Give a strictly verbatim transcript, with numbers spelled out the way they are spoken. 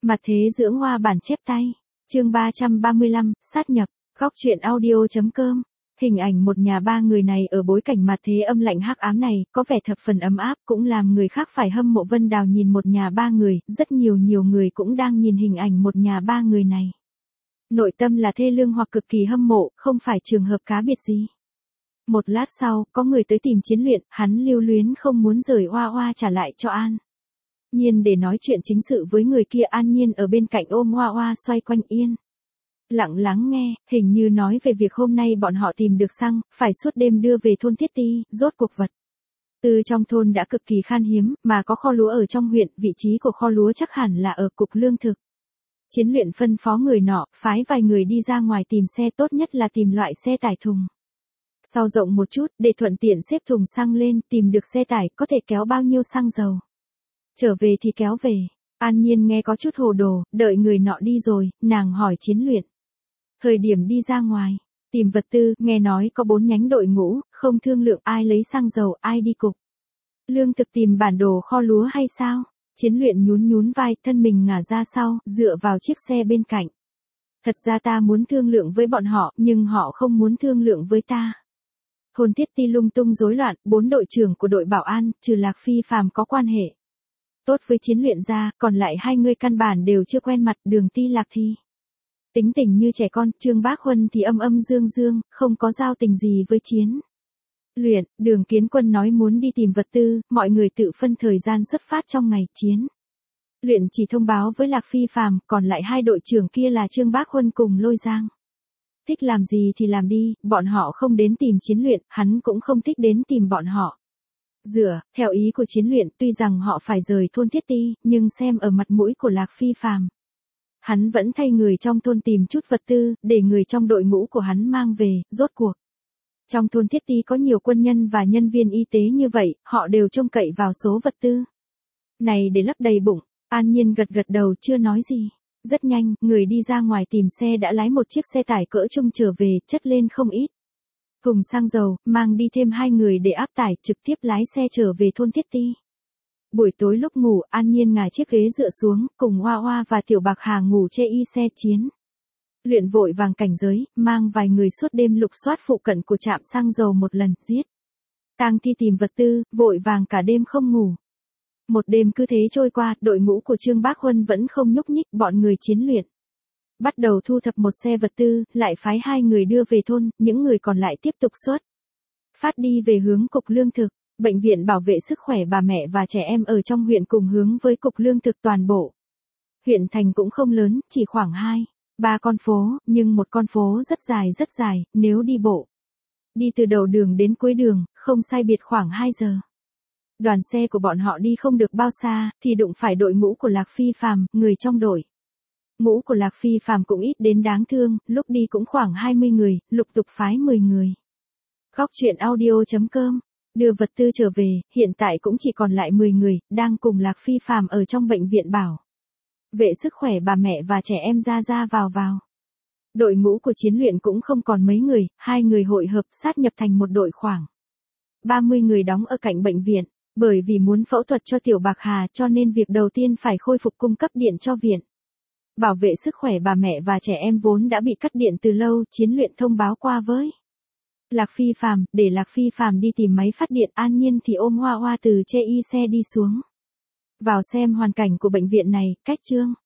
Mặt thế dưỡng hoa bản chép tay. Chương ba trăm ba mươi lăm, sát nhập. Góc truyện audio chấm com. Hình ảnh một nhà ba người này ở bối cảnh mặt thế âm lạnh hắc ám này, có vẻ thập phần ấm áp, cũng làm người khác phải hâm mộ. Vân Đào nhìn một nhà ba người, rất nhiều nhiều người cũng đang nhìn hình ảnh một nhà ba người này. Nội tâm là thê lương hoặc cực kỳ hâm mộ, không phải trường hợp cá biệt gì. Một lát sau, có người tới tìm Chiến Luyện, hắn lưu luyến không muốn rời Hoa Hoa trả lại cho An Nhiên để nói chuyện chính sự với người kia. An Nhiên ở bên cạnh ôm Hoa Hoa xoay quanh yên lặng lắng nghe, hình như nói về việc hôm nay bọn họ tìm được xăng, phải suốt đêm đưa về thôn Thiết Ti. Rốt cuộc vật từ trong thôn đã cực kỳ khan hiếm, mà có kho lúa ở trong huyện, vị trí của kho lúa chắc hẳn là ở cục lương thực. Chiến Luyện phân phó người nọ, phái vài người đi ra ngoài tìm xe, tốt nhất là tìm loại xe tải thùng sau rộng một chút, để thuận tiện xếp thùng xăng lên. Tìm được xe tải, có thể kéo bao nhiêu xăng dầu trở về thì kéo về. An Nhiên nghe có chút hồ đồ, đợi người nọ đi rồi, nàng hỏi Chiến Luyện. Thời điểm đi ra ngoài, tìm vật tư, nghe nói có bốn nhánh đội ngũ, không thương lượng ai lấy xăng dầu, ai đi cục lương thực tìm bản đồ kho lúa hay sao? Chiến Luyện nhún nhún vai, thân mình ngả ra sau, dựa vào chiếc xe bên cạnh. Thật ra ta muốn thương lượng với bọn họ, nhưng họ không muốn thương lượng với ta. Thôn Thiết Ti lung tung rối loạn, bốn đội trưởng của đội bảo an, trừ Lạc Phi Phàm có quan hệ tốt với Chiến Luyện ra, còn lại hai người căn bản đều chưa quen mặt. Đường Ti Lạc thì tính tình như trẻ con, Trương Bác Huân thì âm âm dương dương, không có giao tình gì với Chiến Luyện. Đường Kiến Quân nói muốn đi tìm vật tư, mọi người tự phân thời gian xuất phát trong ngày. Chiến Luyện chỉ thông báo với Lạc Phi Phàm, còn lại hai đội trưởng kia là Trương Bác Huân cùng Lôi Giang. Thích làm gì thì làm đi, bọn họ không đến tìm Chiến Luyện, hắn cũng không thích đến tìm bọn họ. Dựa theo ý của Chiến Luyện, tuy rằng họ phải rời thôn Thiết Ti, nhưng xem ở mặt mũi của Lạc Phi Phàm, hắn vẫn thay người trong thôn tìm chút vật tư, để người trong đội ngũ của hắn mang về. Rốt cuộc trong thôn Thiết Ti có nhiều quân nhân và nhân viên y tế như vậy, họ đều trông cậy vào số vật tư này để lấp đầy bụng. An Nhiên gật gật đầu, chưa nói gì. Rất nhanh, người đi ra ngoài tìm xe đã lái một chiếc xe tải cỡ trung trở về, chất lên không ít thùng xăng dầu, mang đi thêm hai người để áp tải, trực tiếp lái xe trở về thôn Thiết Ti. Buổi tối lúc ngủ, An Nhiên ngả chiếc ghế dựa xuống, cùng Hoa Hoa và Tiểu Bạc Hà ngủ chê y xe. Chiến Luyện vội vàng cảnh giới, mang vài người suốt đêm lục soát phụ cận của trạm xăng dầu một lần, giết tang thi tìm vật tư, vội vàng cả đêm không ngủ. Một đêm cứ thế trôi qua, đội ngũ của Trương Bác Huân vẫn không nhúc nhích. Bọn người Chiến Luyện bắt đầu thu thập một xe vật tư, lại phái hai người đưa về thôn, những người còn lại tiếp tục xuất phát đi về hướng cục lương thực. Bệnh viện bảo vệ sức khỏe bà mẹ và trẻ em ở trong huyện cùng hướng với cục lương thực. Toàn bộ huyện thành cũng không lớn, chỉ khoảng hai, ba con phố, nhưng một con phố rất dài rất dài, nếu đi bộ, đi từ đầu đường đến cuối đường, không sai biệt khoảng hai giờ. Đoàn xe của bọn họ đi không được bao xa, thì đụng phải đội ngũ của Lạc Phi Phàm. Người trong đội ngũ của Lạc Phi Phàm cũng ít đến đáng thương, lúc đi cũng khoảng hai mươi người, lục tục phái mười người. Góc truyện audio chấm com. Đưa vật tư trở về, hiện tại cũng chỉ còn lại mười người, đang cùng Lạc Phi Phàm ở trong bệnh viện bảo vệ sức khỏe bà mẹ và trẻ em ra ra vào vào. Đội ngũ của Chiến Luyện cũng không còn mấy người, hai người hội hợp sát nhập thành một đội khoảng ba mươi người đóng ở cạnh bệnh viện. Bởi vì muốn phẫu thuật cho Tiểu Bạc Hà, cho nên việc đầu tiên phải khôi phục cung cấp điện cho viện bảo vệ sức khỏe bà mẹ và trẻ em vốn đã bị cắt điện từ lâu. Chiến Luyện thông báo qua với Lạc Phi Phàm, để Lạc Phi Phàm đi tìm máy phát điện. An Nhiên thì ôm Hoa Hoa từ chê y xe đi xuống, vào xem hoàn cảnh của bệnh viện này. Cách chương